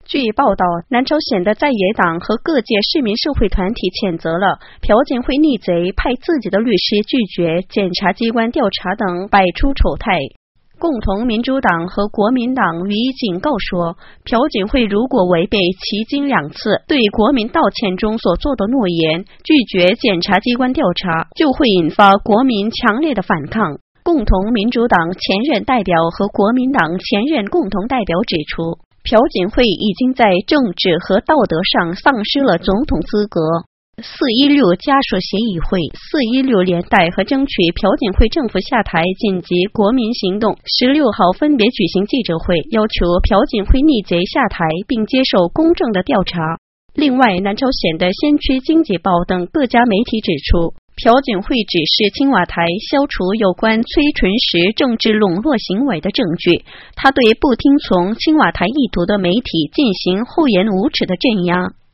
据报道，南朝鲜的在野党和各界市民社会团体谴责了朴槿惠逆贼派自己的律师拒绝检察机关调查等摆出丑态。共同民主党和国民党予以警告说，朴槿惠如果违背其经2次对国民道歉中所做的诺言，拒绝检察机关调查，就会引发国民强烈的反抗。共同民主党前任代表和国民党前任共同代表指出，朴槿惠已经在政治和道德上丧失了总统资格。416家属协议会、416连带和争取朴槿惠政府下台紧急国民行动16号分别举行记者会，要求朴槿惠逆贼下台并接受公正的调查。另外，南朝鲜的先驱经济报等各家媒体指出，朴槿惠指示青瓦台消除有关崔纯实政治笼络行为的证据，他对不听从青瓦台意图的媒体进行厚颜无耻的镇压。